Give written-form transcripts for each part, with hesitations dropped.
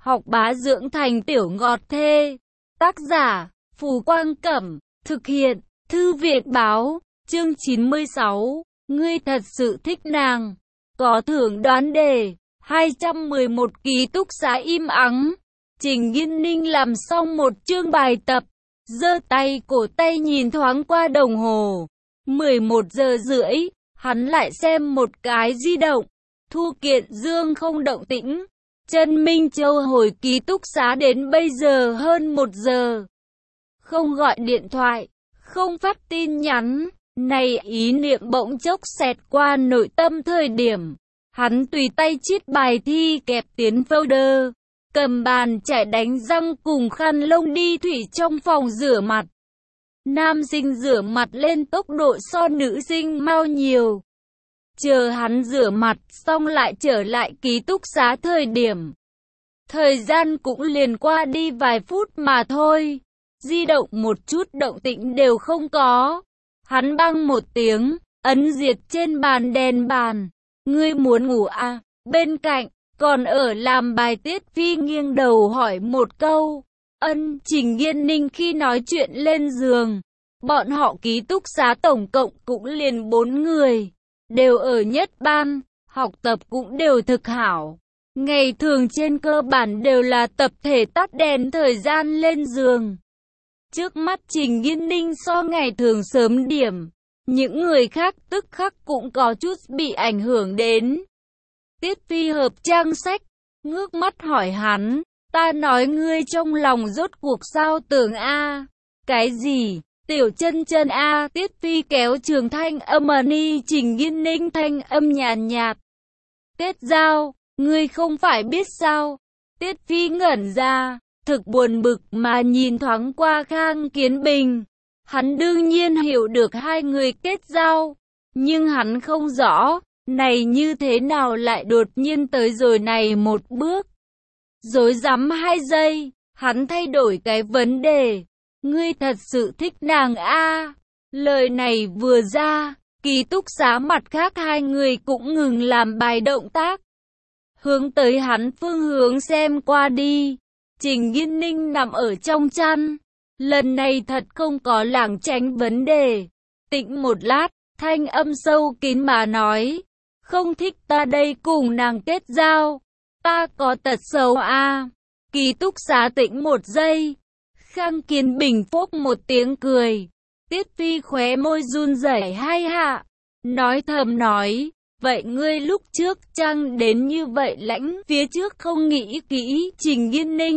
học bá dưỡng thành tiểu ngọt thê. Tác giả, Phù Quang Cẩm, thực hiện, Thư viện Báo, chương 96, ngươi thật sự thích nàng. Có thưởng đoán đề, 211 ký túc xá im ắng. Trình Nghiên Ninh làm xong một chương bài tập, giơ tay cổ tay nhìn thoáng qua đồng hồ. 11 giờ rưỡi, hắn lại xem một cái di động. Thu Kiện Dương không động tĩnh. Trần Minh Châu hồi ký túc xá đến bây giờ hơn 1 giờ. Không gọi điện thoại, không phát tin nhắn. Này ý niệm bỗng chốc xẹt qua nội tâm thời điểm. Hắn tùy tay chiết bài thi kẹp tiến folder. Cầm bàn chải đánh răng cùng khăn lông đi thủy trong phòng rửa mặt. Nam sinh rửa mặt lên tốc độ so nữ sinh mau nhiều. Chờ hắn rửa mặt xong lại trở lại ký túc xá thời điểm. Thời gian cũng liền qua đi vài phút mà thôi. Di động một chút động tĩnh đều không có. Hắn băng một tiếng, ấn diệt trên bàn đèn bàn. Ngươi muốn ngủ à? Bên cạnh, còn ở làm bài Tiết Phi nghiêng đầu hỏi một câu. Trình Nghiên Ninh khi nói chuyện lên giường. Bọn họ ký túc xá tổng cộng cũng liền 4 người. Đều ở nhất ban, học tập cũng đều thực hảo. Ngày thường trên cơ bản đều là tập thể tắt đèn thời gian lên giường. Trước mắt Trình Nghiên Ninh so ngày thường sớm điểm. Những người khác tức khắc cũng có chút bị ảnh hưởng đến. Tiết Phi hợp trang sách, ngước mắt hỏi hắn, ta nói ngươi trong lòng rốt cuộc sao tưởng a? Cái gì? Tiểu chân chân a? Tiết Phi kéo trường thanh âm ni. Trình Nghiên Ninh thanh âm nhàn nhạt. Kết giao, ngươi không phải biết sao? Tiết Phi ngẩn ra, thực buồn bực mà nhìn thoáng qua Khang Kiến Bình. Hắn đương nhiên hiểu được hai người kết giao, nhưng hắn không rõ, này như thế nào lại đột nhiên tới rồi này một bước. Rối rắm 2 giây, hắn thay đổi cái vấn đề. Ngươi thật sự thích nàng a? Lời này vừa ra, ký túc xá mặt khác hai người cũng ngừng làm bài động tác. Hướng tới hắn phương hướng xem qua đi. Trình Nghiên Ninh nằm ở trong chăn. Lần này thật không có lảng tránh vấn đề. Tĩnh một lát, thanh âm sâu kín mà nói. Không thích ta đây cùng nàng kết giao. Ta có tật xấu a? Ký túc xá tĩnh một giây. Khang Kiến Bình phốc một tiếng cười. Tiết Phi khóe môi run rẩy 2 hạ. Nói thầm nói. Vậy ngươi lúc trước chăng đến như vậy lãnh? Phía trước không nghĩ kỹ. Trình Nghiên Ninh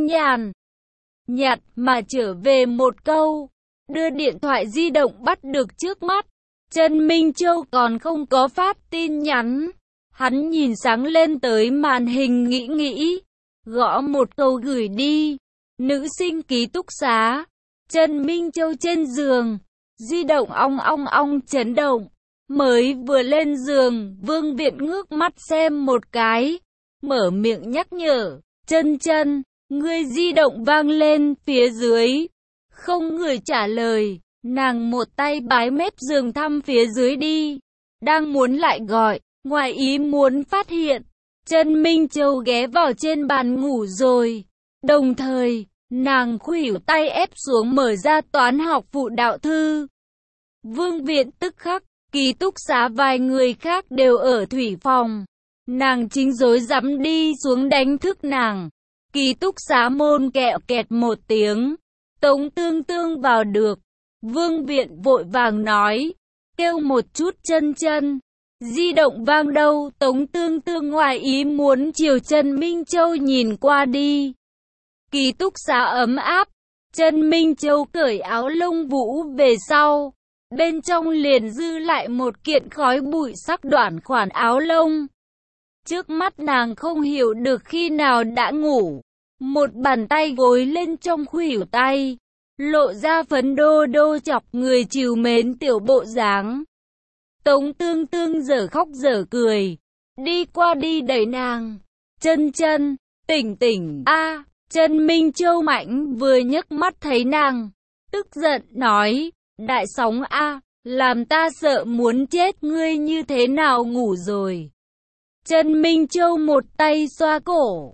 nhạt mà trở về một câu. Đưa điện thoại di động bắt được trước mắt. Trần Minh Châu còn không có phát tin nhắn. Hắn nhìn sáng lên tới màn hình nghĩ. Gõ một câu gửi đi. Nữ sinh ký túc xá. Trần Minh Châu trên giường. Di động ong ong ong chấn động. Mới vừa lên giường, Vương Viện ngước mắt xem một cái. Mở miệng nhắc nhở. Chân chân, ngươi di động vang lên phía dưới. Không người trả lời. Nàng một tay bái mép giường thăm phía dưới đi. Đang muốn lại gọi, ngoài ý muốn phát hiện. Trần Minh Châu ghé vào trên bàn ngủ rồi. Đồng thời, nàng khuỷu tay ép xuống mở ra toán học phụ đạo thư. Vương Viện tức khắc, ký túc xá vài người khác đều ở thủy phòng. Nàng chính rối rắm đi xuống đánh thức nàng. Ký túc xá môn kẹo kẹt một tiếng. Tống Tương Tương vào được. Vương Viện vội vàng nói. Kêu một chút chân chân. Di động vang đâu? Tống Tương Tương ngoài ý muốn chiều Trần Minh Châu nhìn qua đi. Ký túc xá ấm áp. Trần Minh Châu cởi áo lông vũ về sau. Bên trong liền dư lại một kiện khói bụi sắc đoản khoản áo lông. Trước mắt nàng không hiểu được khi nào đã ngủ. Một bàn tay gối lên trong khuỷu tay. Lộ ra phấn đô đô chọc người trìu mến tiểu bộ dáng. Tống Tương Tương dở khóc dở cười. Đi qua đi đẩy nàng. Chân chân, tỉnh tỉnh a. Trần Minh Châu mạnh vừa nhấc mắt thấy nàng. Tức giận nói. Đại sóng a, làm ta sợ muốn chết, ngươi như thế nào ngủ rồi? Trần Minh Châu một tay xoa cổ.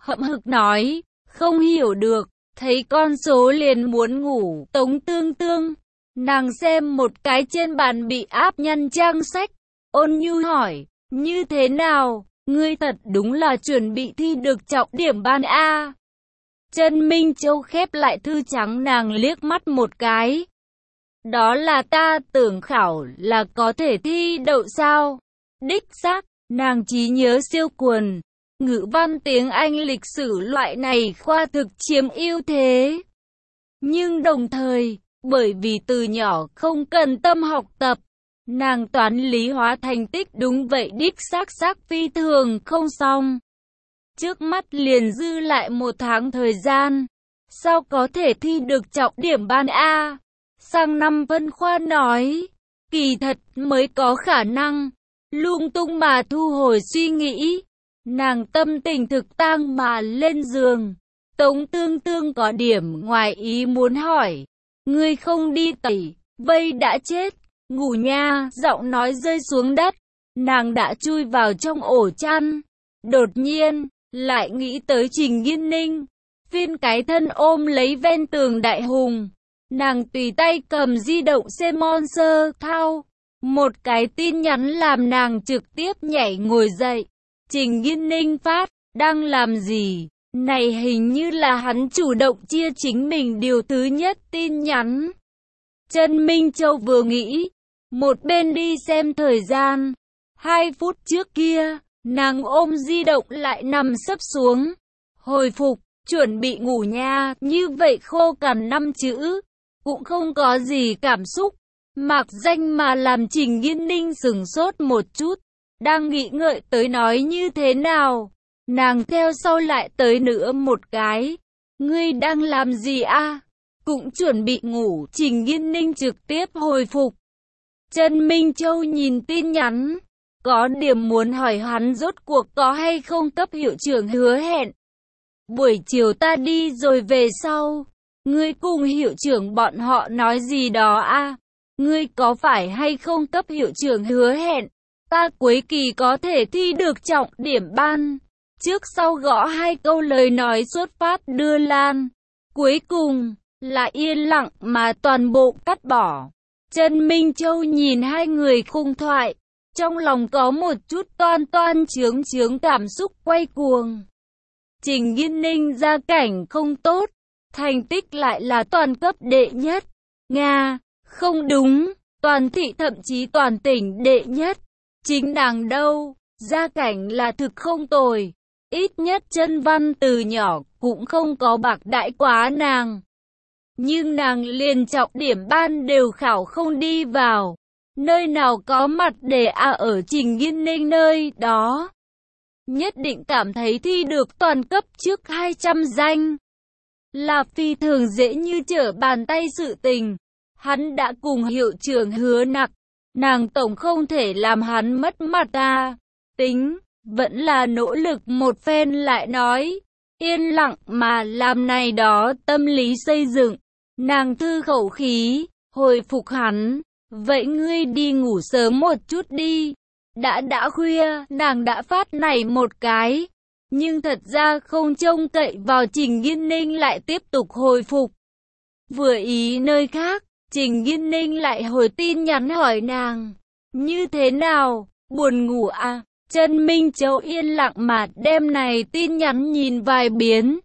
hậm hực nói, không hiểu được, thấy con số liền muốn ngủ. Tống Tương Tương, nàng xem một cái trên bàn bị áp nhăn trang sách, ôn nhu hỏi, như thế nào, ngươi thật đúng là chuẩn bị thi được trọng điểm ban A. Trần Minh Châu khép lại thư trắng nàng liếc mắt một cái. Đó là ta tưởng khảo là có thể thi đậu sao? Đích xác, nàng trí nhớ siêu quần. Ngữ văn tiếng Anh lịch sử loại này khoa thực chiếm ưu thế. Nhưng đồng thời, bởi vì từ nhỏ không cần tâm học tập, nàng toán lý hóa thành tích đúng vậy đích xác phi thường không xong. Trước mắt liền dư lại 1 tháng thời gian, sao có thể thi được trọng điểm ban A? Sang năm Vân Khoa nói, kỳ thật mới có khả năng, lung tung mà thu hồi suy nghĩ. Nàng tâm tình thực tang mà lên giường. Tống Tương Tương có điểm ngoài ý muốn hỏi, ngươi không đi tẩy, vây đã chết, ngủ nha. Giọng nói rơi xuống đất, nàng đã chui vào trong ổ chăn. Đột nhiên, lại nghĩ tới Trình Nghiên Ninh, phiên cái thân ôm lấy ven tường đại hùng. Nàng tùy tay cầm di động xem Monster thao. Một cái tin nhắn làm nàng trực tiếp nhảy ngồi dậy. Trình Nghiên Ninh phát, đang làm gì? Này hình như là hắn chủ động chia chính mình điều thứ nhất tin nhắn. Trần Minh Châu vừa nghĩ, một bên đi xem thời gian. 2 phút trước kia, nàng ôm di động lại nằm sấp xuống. Hồi phục, chuẩn bị ngủ nha, như vậy khô cằn 5 chữ. Cũng không có gì cảm xúc. Mạc danh mà làm Trình Nghiên Ninh sửng sốt một chút. Đang nghĩ ngợi tới nói như thế nào. Nàng theo sau lại tới nữa một cái. Ngươi đang làm gì a? Cũng chuẩn bị ngủ. Trình Nghiên Ninh trực tiếp hồi phục. Trần Minh Châu nhìn tin nhắn. Có điểm muốn hỏi hắn rốt cuộc có hay không cấp hiệu trưởng hứa hẹn. Buổi chiều ta đi rồi về sau. Ngươi cùng hiệu trưởng bọn họ nói gì đó a? Ngươi có phải hay không cấp hiệu trưởng hứa hẹn? Ta cuối kỳ có thể thi được trọng điểm ban. Trước sau gõ 2 câu lời nói xuất phát đưa lan. Cuối cùng, là yên lặng mà toàn bộ cắt bỏ. Trần Minh Châu nhìn 2 người khung thoại. Trong lòng có một chút toan chướng cảm xúc quay cuồng. Trình Nghiên Ninh gia cảnh không tốt. Thành tích lại là toàn cấp đệ nhất. Nga, không đúng, toàn thị thậm chí toàn tỉnh đệ nhất. Chính nàng đâu, gia cảnh là thực không tồi. Ít nhất chân văn từ nhỏ cũng không có bạc đãi quá nàng. Nhưng nàng liền trọng điểm ban đều khảo không đi vào. Nơi nào có mặt để ở Trình Nghiên Ninh nơi đó. Nhất định cảm thấy thi được toàn cấp trước 200 danh. Là phi thường dễ như trở bàn tay sự tình. Hắn đã cùng hiệu trưởng hứa nặc. Nàng tổng không thể làm hắn mất mặt ta. Tính, vẫn là nỗ lực một phen lại nói. Yên lặng mà làm này đó tâm lý xây dựng. Nàng thư khẩu khí, hồi phục hắn. Vậy ngươi đi ngủ sớm một chút đi. Đã khuya, nàng đã phát này một cái. Nhưng thật ra không trông cậy vào Trình Nghiên Ninh lại tiếp tục hồi phục. Vừa ý nơi khác, Trình Nghiên Ninh lại hồi tin nhắn hỏi nàng. Như thế nào, buồn ngủ à? Trần Minh Châu yên lặng mà đem này tin nhắn nhìn vài biến.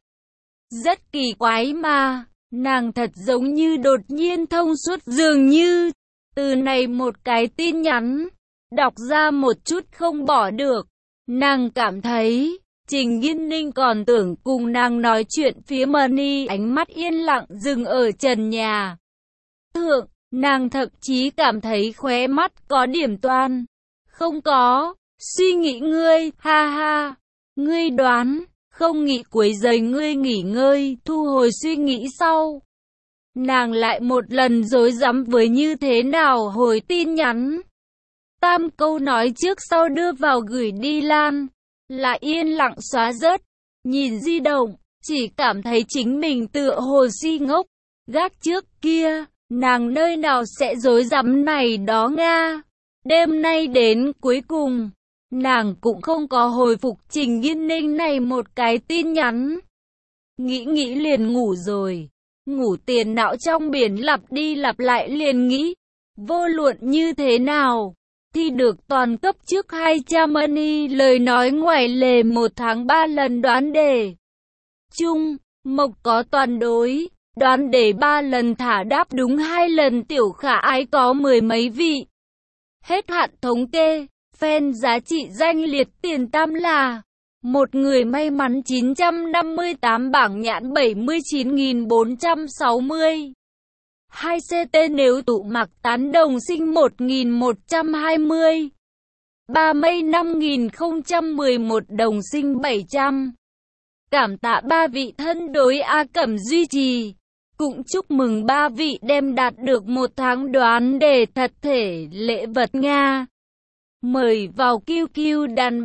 Rất kỳ quái mà, nàng thật giống như đột nhiên thông suốt dường như. Từ này một cái tin nhắn, đọc ra một chút không bỏ được. Nàng cảm thấy, Trình Nghiên Ninh còn tưởng cùng nàng nói chuyện phía Mani, ánh mắt yên lặng dừng ở trần nhà. Thượng, nàng thậm chí cảm thấy khóe mắt có điểm toan. Không có, suy nghĩ ngươi, ha ha. Ngươi đoán, không nghĩ quấy rầy ngươi nghỉ ngơi, thu hồi suy nghĩ sau. Nàng lại một lần rối rắm với như thế nào hồi tin nhắn. 3 câu nói trước sau đưa vào gửi đi lan. Là yên lặng xóa rớt. Nhìn di động, chỉ cảm thấy chính mình tựa hồ si ngốc. Gác trước kia, nàng nơi nào sẽ rối rắm này đó nga. Đêm nay đến cuối cùng, Nàng cũng không có hồi phục Trình Nghiên Ninh này một cái tin nhắn. Nghĩ liền ngủ rồi. Ngủ tiền não trong biển lặp đi lặp lại liền nghĩ. Vô luận như thế nào thì được toàn cấp trước 200 money, lời nói ngoài lề 1 tháng 3 lần đoán đề. Chung, Mộc có toàn đối, đoán đề 3 lần thả đáp đúng 2 lần, Tiểu Khả Ái có 10 mấy vị. Hết hạn thống kê, fan giá trị danh liệt tiền tam là một người may mắn 958, bảng nhãn 79.460. 2 CT nếu tụ mặc tán đồng sinh 1120. 3 mây 5011 đồng sinh 700. Cảm tạ 3 vị thân đối A Cẩm duy trì. Cũng chúc mừng 3 vị đem đạt được 1 tháng đoán đề thật thể lễ vật Nga. Mời vào QQ đàn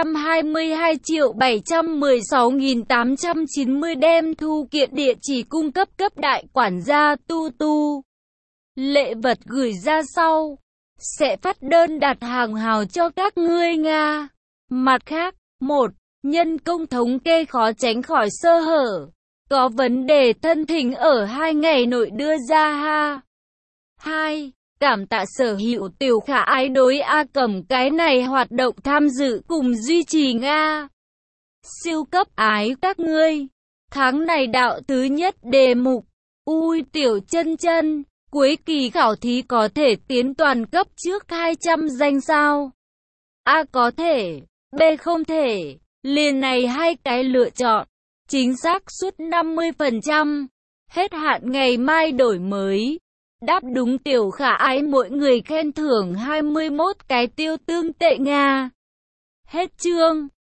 322.716.890 đem thu kiện địa chỉ cung cấp cấp đại quản gia Tu Tu. Lễ vật gửi ra sau. Sẽ phát đơn đặt hàng hào cho các ngươi Nga. Mặt khác, 1. Nhân công thống kê khó tránh khỏi sơ hở. Có vấn đề thân thỉnh ở 2 ngày nội đưa ra ha. 2. Cảm tạ sở hữu Tiểu Khả Ái đối A Cẩm cái này hoạt động tham dự cùng duy trì Nga. Siêu cấp ái các ngươi. Tháng này đạo thứ nhất đề mục. Ui Tiểu Chân Chân, cuối kỳ khảo thí có thể tiến toàn cấp trước 200 danh sao? A có thể, B không thể. Liền này 2 cái lựa chọn. Chính xác suốt 50%. Hết hạn ngày mai đổi mới. Đáp đúng Tiểu Khả Ái mỗi người khen thưởng 21 cái tiêu tương tệ Nga. Hết chương.